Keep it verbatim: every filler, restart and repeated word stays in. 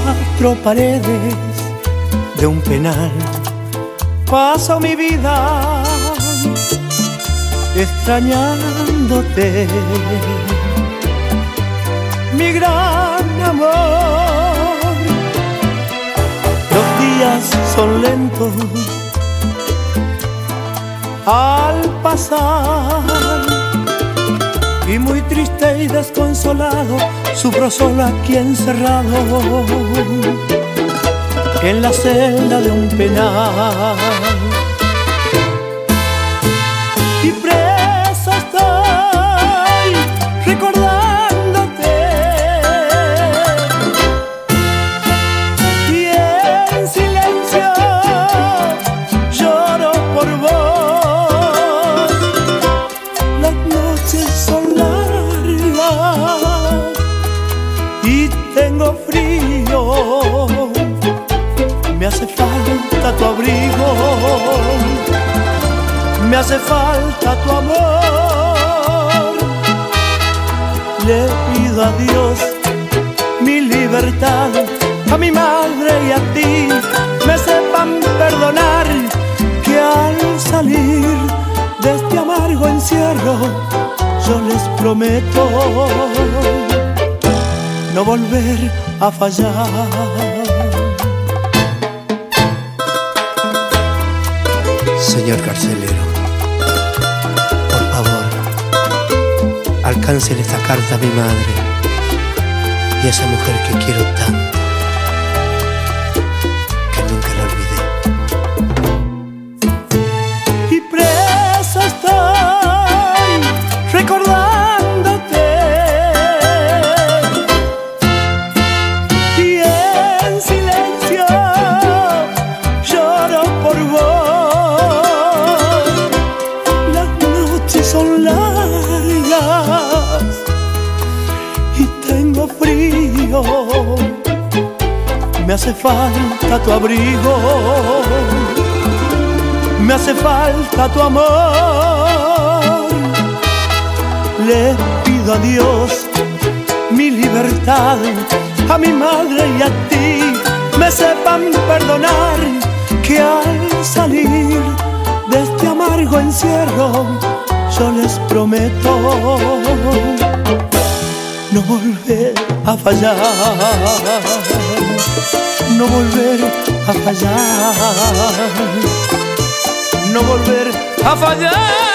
cuatro paredes de un penal paso mi vida extrañándote, mi gran amor. Los días son lentos al pasar y muy triste y desconsolado sufro solo aquí encerrado en la celda de un penal. Y preso estoy recordándote, y en silencio lloro por vos. Las noches son largas y tengo frío, me hace falta tu abrigo, me hace falta tu amor. Le pido a Dios mi libertad, a mi madre y a ti me sepan perdonar, que al salir de este amargo encierro yo les prometo no volver a fallar. Señor carcelero, por favor, alcáncele esta carta a mi madre y a esa mujer que quiero tanto, que nunca la olvidé. Y preso estoy recordándote, y en silencio lloro por vos. Son largas y tengo frío, me hace falta tu abrigo, me hace falta tu amor. Le pido a Dios mi libertad, a mi madre y a ti me sepan perdonar, que al salir de este amargo encierro yo les prometo no volver a fallar, no volver a fallar, no volver a fallar.